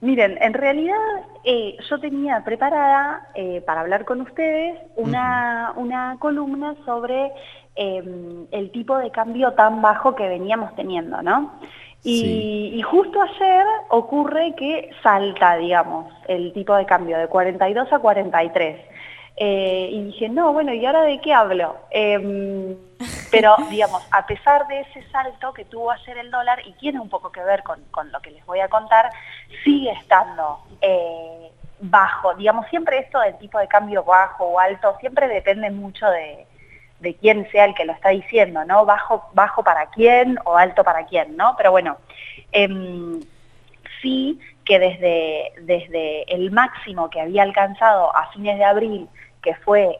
Miren, en realidad yo tenía preparada para hablar con ustedes una columna sobre el tipo de cambio tan bajo que veníamos teniendo, ¿no? Sí. Y justo ayer ocurre que salta, digamos, el tipo de cambio de 42 a 43. Y dije, no, bueno, ¿y ahora de qué hablo? Pero, digamos, a pesar de ese salto que tuvo ayer el dólar, y tiene un poco que ver con lo que les voy a contar, sigue estando bajo. Digamos, siempre esto del tipo de cambio bajo o alto, siempre depende mucho de quién sea el que lo está diciendo, ¿no? Bajo para quién o alto para quién, ¿no? Pero bueno, sí que desde el máximo que había alcanzado a fines de abril, que fue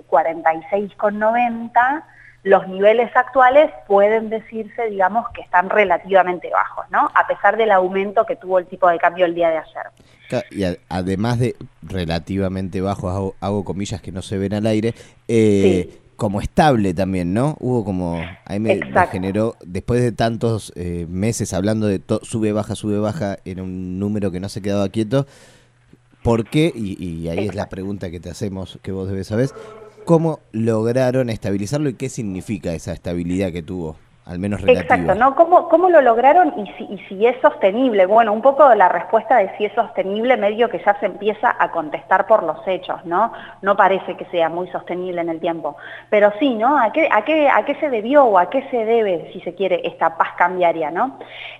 46,90, los niveles actuales pueden decirse, digamos, que están relativamente bajos, ¿no? A pesar del aumento que tuvo el tipo de cambio el día de ayer. Y además de relativamente bajo, hago comillas que no se ven al aire, Sí, como estable también, ¿no? Hubo como, a mí me exacto. generó, después de tantos meses hablando de sube, baja, era un número que no se quedaba quieto. ¿Por qué? Y ahí es la Exacto. pregunta que te hacemos, que vos debes saber. ¿Cómo lograron estabilizarlo y qué significa esa estabilidad que tuvo, al menos Exacto, relativa? ¿no? ¿Cómo lo lograron y si es sostenible? Bueno, un poco la respuesta de si es sostenible medio que ya se empieza a contestar por los hechos, ¿no? No parece que sea muy sostenible en el tiempo. Pero sí, ¿no? ¿A qué se debió o a qué se debe, si se quiere, esta paz cambiaria, ¿no?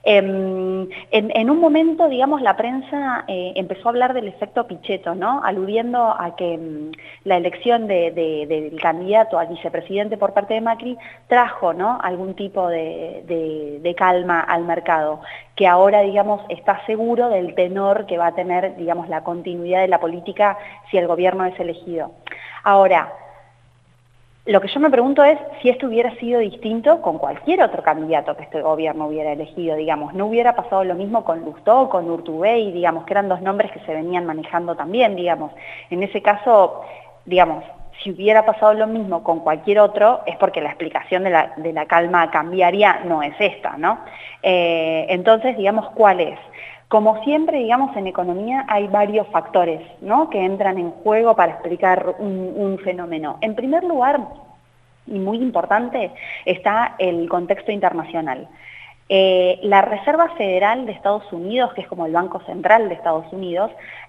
En un momento, digamos, la prensa empezó a hablar del efecto Pichetto, ¿no? Aludiendo a que la elección del candidato al vicepresidente por parte de Macri trajo, ¿no?, algún tipo de calma al mercado, que ahora, digamos, está seguro del tenor que va a tener, digamos, la continuidad de la política si el gobierno es elegido. Ahora, lo que yo me pregunto es si esto hubiera sido distinto con cualquier otro candidato que este gobierno hubiera elegido, digamos, no hubiera pasado lo mismo con Lustó, con Urtubey, digamos, que eran dos nombres que se venían manejando también, digamos. En ese caso, digamos, si hubiera pasado lo mismo con cualquier otro, es porque la explicación de la calma cambiaria no es esta, ¿no? Entonces, digamos, ¿cuál es? Como siempre, digamos, en economía hay varios factores, ¿no?, que entran en juego para explicar un fenómeno. En primer lugar, y muy importante, está el contexto internacional. La Reserva Federal de Estados Unidos, que es como el Banco Central de Estados Unidos,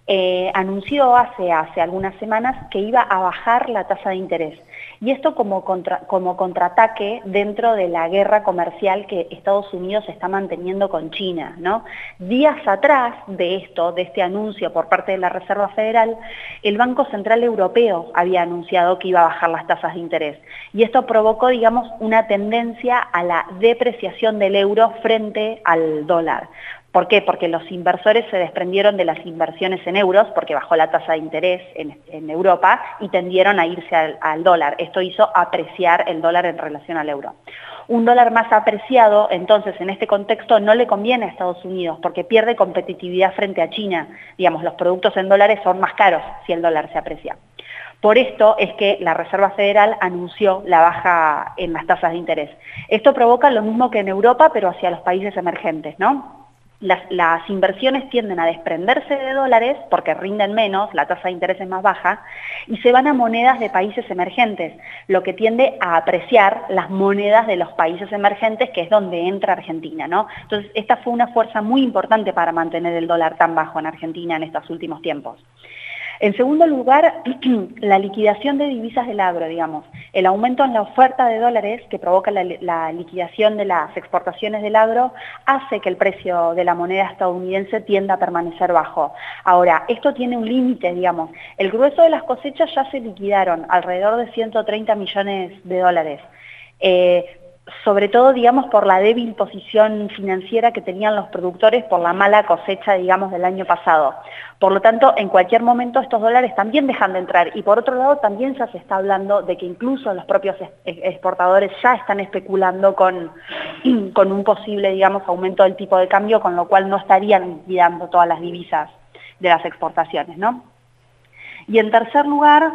anunció hace algunas semanas que iba a bajar la tasa de interés. Y esto como contraataque dentro de la guerra comercial que Estados Unidos está manteniendo con China, ¿no? Días atrás de esto, de este anuncio por parte de la Reserva Federal, el Banco Central Europeo había anunciado que iba a bajar las tasas de interés. Y esto provocó, digamos, una tendencia a la depreciación del euro frente al dólar. ¿Por qué? Porque los inversores se desprendieron de las inversiones en euros, porque bajó la tasa de interés en Europa, y tendieron a irse al dólar. Esto hizo apreciar el dólar en relación al euro. Un dólar más apreciado, entonces, en este contexto no le conviene a Estados Unidos, porque pierde competitividad frente a China. Digamos, los productos en dólares son más caros si el dólar se aprecia. Por esto es que la Reserva Federal anunció la baja en las tasas de interés. Esto provoca lo mismo que en Europa, pero hacia los países emergentes, ¿no? Las inversiones tienden a desprenderse de dólares porque rinden menos, la tasa de interés es más baja, y se van a monedas de países emergentes, lo que tiende a apreciar las monedas de los países emergentes, que es donde entra Argentina, ¿no? Entonces, esta fue una fuerza muy importante para mantener el dólar tan bajo en Argentina en estos últimos tiempos. En segundo lugar, la liquidación de divisas del agro, digamos. El aumento en la oferta de dólares que provoca la liquidación de las exportaciones del agro hace que el precio de la moneda estadounidense tienda a permanecer bajo. Ahora, esto tiene un límite, digamos. El grueso de las cosechas ya se liquidaron, alrededor de 130 millones de dólares. Sobre todo, digamos, por la débil posición financiera que tenían los productores por la mala cosecha, digamos, del año pasado. Por lo tanto, en cualquier momento estos dólares también dejan de entrar. Y por otro lado, también ya se está hablando de que incluso los propios exportadores ya están especulando con un posible, digamos, aumento del tipo de cambio, con lo cual no estarían liquidando todas las divisas de las exportaciones, ¿no? Y en tercer lugar,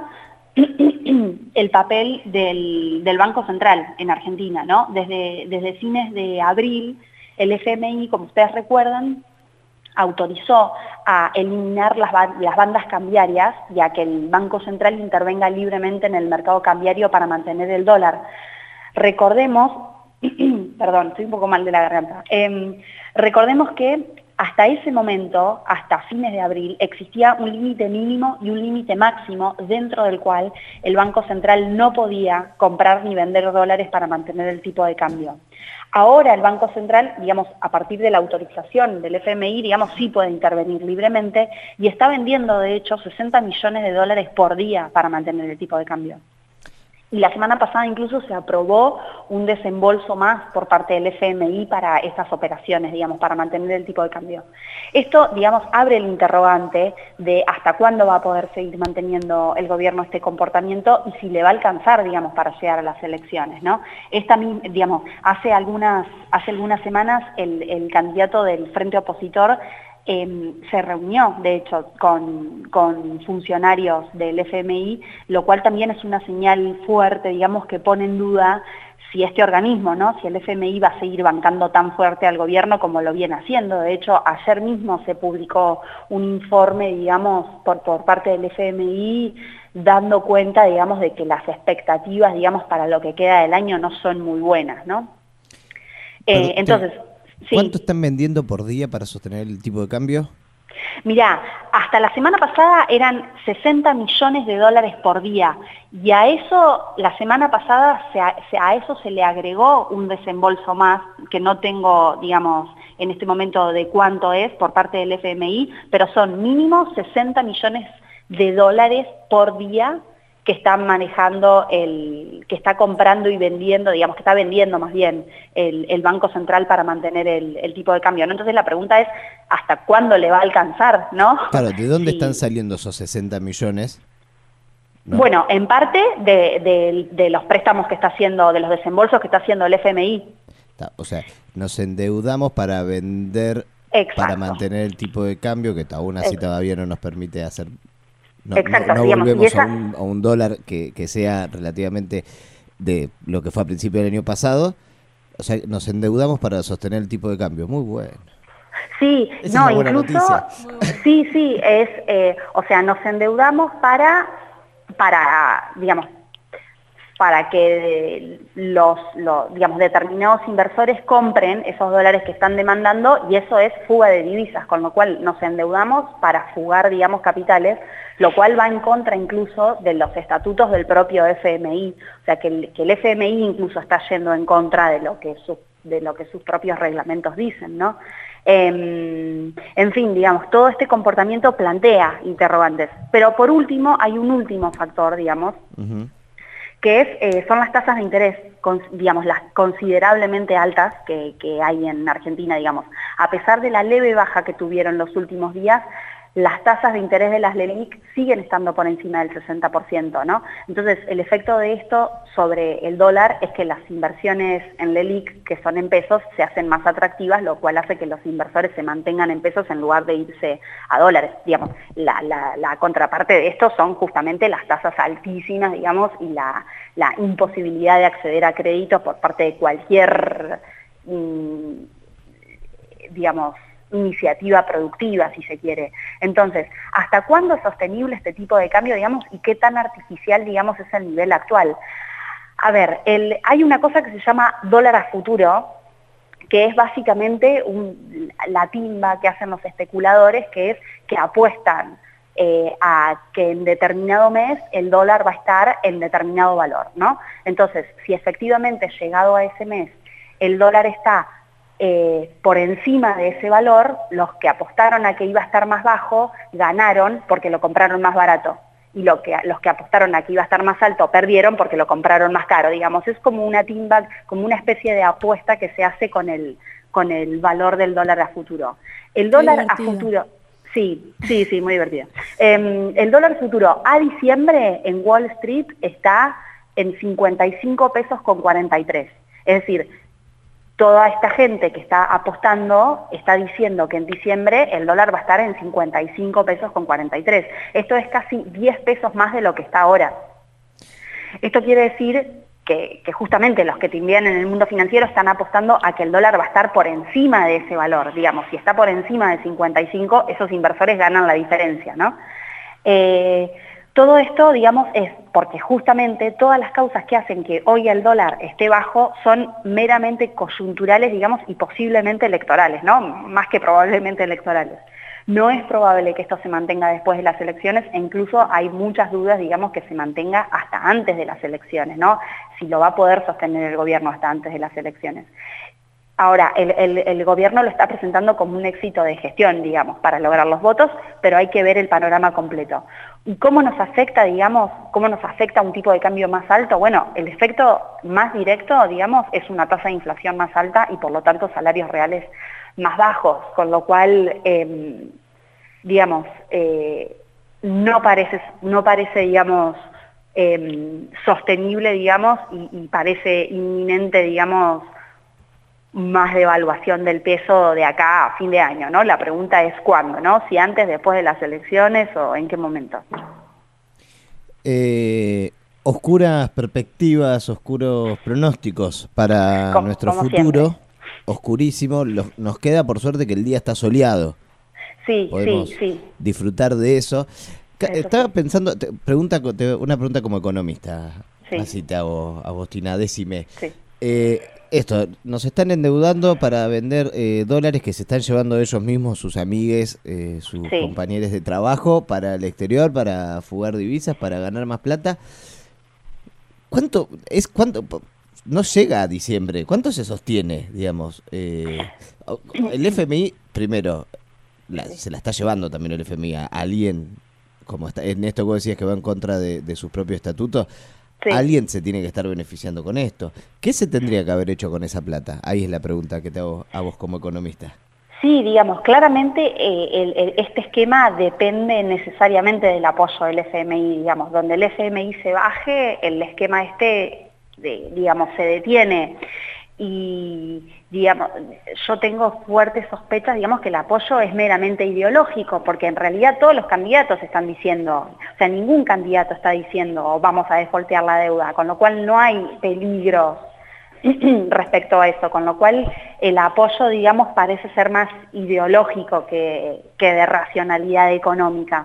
el papel del Banco Central en Argentina, ¿no? Desde fines de abril, el FMI, como ustedes recuerdan, autorizó a eliminar las bandas cambiarias y a que el Banco Central intervenga libremente en el mercado cambiario para mantener el dólar. Recordemos, perdón, estoy un poco mal de la garganta, recordemos que hasta ese momento, hasta fines de abril, existía un límite mínimo y un límite máximo dentro del cual el Banco Central no podía comprar ni vender dólares para mantener el tipo de cambio. Ahora el Banco Central, digamos, a partir de la autorización del FMI, digamos, sí puede intervenir libremente y está vendiendo, de hecho, 60 millones de dólares por día para mantener el tipo de cambio. Y la semana pasada incluso se aprobó un desembolso más por parte del FMI para estas operaciones, digamos, para mantener el tipo de cambio. Esto, digamos, abre el interrogante de hasta cuándo va a poder seguir manteniendo el gobierno este comportamiento y si le va a alcanzar, digamos, para llegar a las elecciones, ¿no? Digamos, hace algunas semanas el candidato del Frente Opositor se reunió, de hecho, con funcionarios del FMI, lo cual también es una señal fuerte, digamos, que pone en duda si este organismo, ¿no? Si el FMI va a seguir bancando tan fuerte al gobierno como lo viene haciendo. De hecho, ayer mismo se publicó un informe, digamos, por parte del FMI, dando cuenta, digamos, de que las expectativas, digamos, para lo que queda del año no son muy buenas, ¿no? Entonces... ¿Cuánto están vendiendo por día para sostener el tipo de cambio? Mirá, hasta la semana pasada eran 60 millones de dólares por día y a eso, la semana pasada, a eso se le agregó un desembolso más, que no tengo, digamos, en este momento de cuánto es por parte del FMI, pero son mínimo 60 millones de dólares por día que están manejando, que está comprando y vendiendo, digamos, que está vendiendo más bien el Banco Central para mantener el tipo de cambio, ¿no? Entonces la pregunta es, ¿hasta cuándo le va a alcanzar, no? Claro, ¿de dónde están saliendo esos 60 millones? ¿No? Bueno, en parte de los préstamos que está haciendo, de los desembolsos que está haciendo el FMI. O sea, nos endeudamos para vender, para mantener el tipo de cambio, que aún así todavía no nos permite hacer... No volvemos a un dólar que sea relativamente de lo que fue a principio del año pasado. O sea, nos endeudamos para sostener el tipo de cambio. Muy bueno. Sí, esa es una incluso, noticia. Sí, o sea, nos endeudamos para, digamos, para que digamos, determinados inversores compren esos dólares que están demandando y eso es fuga de divisas, con lo cual nos endeudamos para fugar, digamos, capitales, lo cual va en contra incluso de los estatutos del propio FMI, o sea que el FMI incluso está yendo en contra de lo que sus propios reglamentos dicen, ¿no? En fin, digamos, todo este comportamiento plantea interrogantes, pero por último hay un último factor, digamos, que son las tasas de interés, digamos, las considerablemente altas que hay en Argentina, digamos. A pesar de la leve baja que tuvieron los últimos días, las tasas de interés de las LELIQ siguen estando por encima del 60%, ¿no? Entonces, el efecto de esto sobre el dólar es que las inversiones en LELIQ, que son en pesos, se hacen más atractivas, lo cual hace que los inversores se mantengan en pesos en lugar de irse a dólares. Digamos, la contraparte de esto son justamente las tasas altísimas, digamos, y la imposibilidad de acceder a créditos por parte de cualquier, digamos, iniciativa productiva, si se quiere. Entonces, ¿hasta cuándo es sostenible este tipo de cambio, digamos, y qué tan artificial, digamos, es el nivel actual? A ver, hay una cosa que se llama dólar a futuro, que es básicamente la timba que hacen los especuladores, que es que apuestan a que en determinado mes el dólar va a estar en determinado valor, ¿no? Entonces, si efectivamente llegado a ese mes el dólar está por encima de ese valor, los que apostaron a que iba a estar más bajo ganaron porque lo compraron más barato. Y los que apostaron a que iba a estar más alto perdieron porque lo compraron más caro, digamos. Es como una timba, como una especie de apuesta que se hace con el valor del dólar a futuro. El dólar a futuro... Sí, muy divertido. El dólar futuro a diciembre en Wall Street está en 55 pesos con 43. Es decir, toda esta gente que está apostando está diciendo que en diciembre el dólar va a estar en 55 pesos con 43. Esto es casi 10 pesos más de lo que está ahora. Esto quiere decir que justamente los que te envían en el mundo financiero están apostando a que el dólar va a estar por encima de ese valor, digamos, si está por encima de 55, esos inversores ganan la diferencia, ¿no? Todo esto, digamos, es porque justamente todas las causas que hacen que hoy el dólar esté bajo son meramente coyunturales, digamos, y posiblemente electorales, ¿no? Más que probablemente electorales. No es probable que esto se mantenga después de las elecciones e incluso hay muchas dudas, digamos, que se mantenga hasta antes de las elecciones, ¿no? Si lo va a poder sostener el gobierno hasta antes de las elecciones. Ahora, el gobierno lo está presentando como un éxito de gestión, digamos, para lograr los votos, pero hay que ver el panorama completo. ¿Y cómo nos afecta, digamos, cómo nos afecta un tipo de cambio más alto? Bueno, el efecto más directo, digamos, es una tasa de inflación más alta y por lo tanto salarios reales más bajos, con lo cual, digamos, no parece, digamos, sostenible, digamos, y parece inminente, digamos, más devaluación del peso de acá a fin de año, ¿no? La pregunta es cuándo, ¿no? Si antes, después de las elecciones o en qué momento. Oscuras perspectivas, oscuros pronósticos para nuestro futuro, siempre. Oscurísimo. Nos queda por suerte que el día está soleado. Sí, podemos sí. disfrutar de eso. Estaba pensando, una pregunta como economista, así te hago, Agostina, decime. Sí. Esto, nos están endeudando para vender dólares que se están llevando ellos mismos, sus amigues, sus compañeros de trabajo, para el exterior, para fugar divisas, para ganar más plata. ¿Cuánto? No llega a diciembre. ¿Cuánto se sostiene, digamos? El FMI, primero, se la está llevando también el FMI a alguien, como está, en esto que vos decías que va en contra de sus propios estatutos. Sí. Alguien se tiene que estar beneficiando con esto. ¿Qué se tendría que haber hecho con esa plata? Ahí es la pregunta que te hago a vos como economista. Sí, digamos, claramente este esquema depende necesariamente del apoyo del FMI, digamos, donde el FMI se baje, el esquema digamos, se detiene. Y, digamos, yo tengo fuertes sospechas, digamos, que el apoyo es meramente ideológico, porque en realidad todos los candidatos están diciendo, o sea, ningún candidato está diciendo vamos a defoltear la deuda, con lo cual no hay peligro respecto a eso, con lo cual el apoyo, digamos, parece ser más ideológico que de racionalidad económica.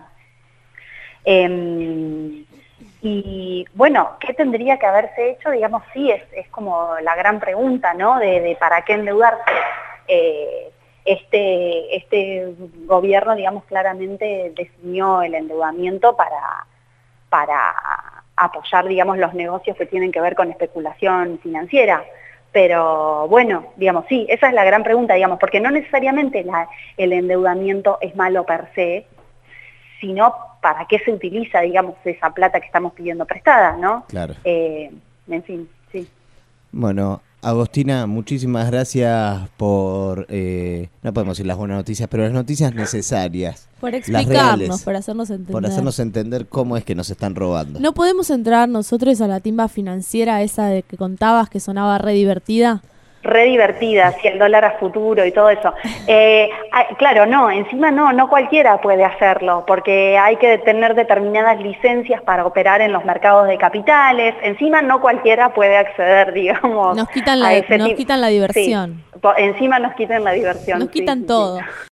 Y bueno, ¿qué tendría que haberse hecho? Digamos, sí, es como la gran pregunta, ¿no? De para qué endeudarse. Este gobierno, digamos, claramente definió el endeudamiento para apoyar, digamos, los negocios que tienen que ver con especulación financiera. Pero bueno, digamos, sí, esa es la gran pregunta, digamos, porque no necesariamente el endeudamiento es malo per se, sino para qué se utiliza, digamos, esa plata que estamos pidiendo prestada, ¿no? Claro. En fin, sí. Bueno, Agostina, muchísimas gracias por, no podemos decir las buenas noticias, pero las noticias necesarias. Por explicarnos, por hacernos entender. Por hacernos entender cómo es que nos están robando. ¿No podemos entrar nosotros a la timba financiera esa de que contabas que sonaba re divertida? Re divertida, si el dólar a futuro y todo eso. Claro, no, encima no cualquiera puede hacerlo, porque hay que tener determinadas licencias para operar en los mercados de capitales, encima no cualquiera puede acceder, digamos, nos quitan la diversión. Sí, encima nos quitan la diversión. Nos quitan todo.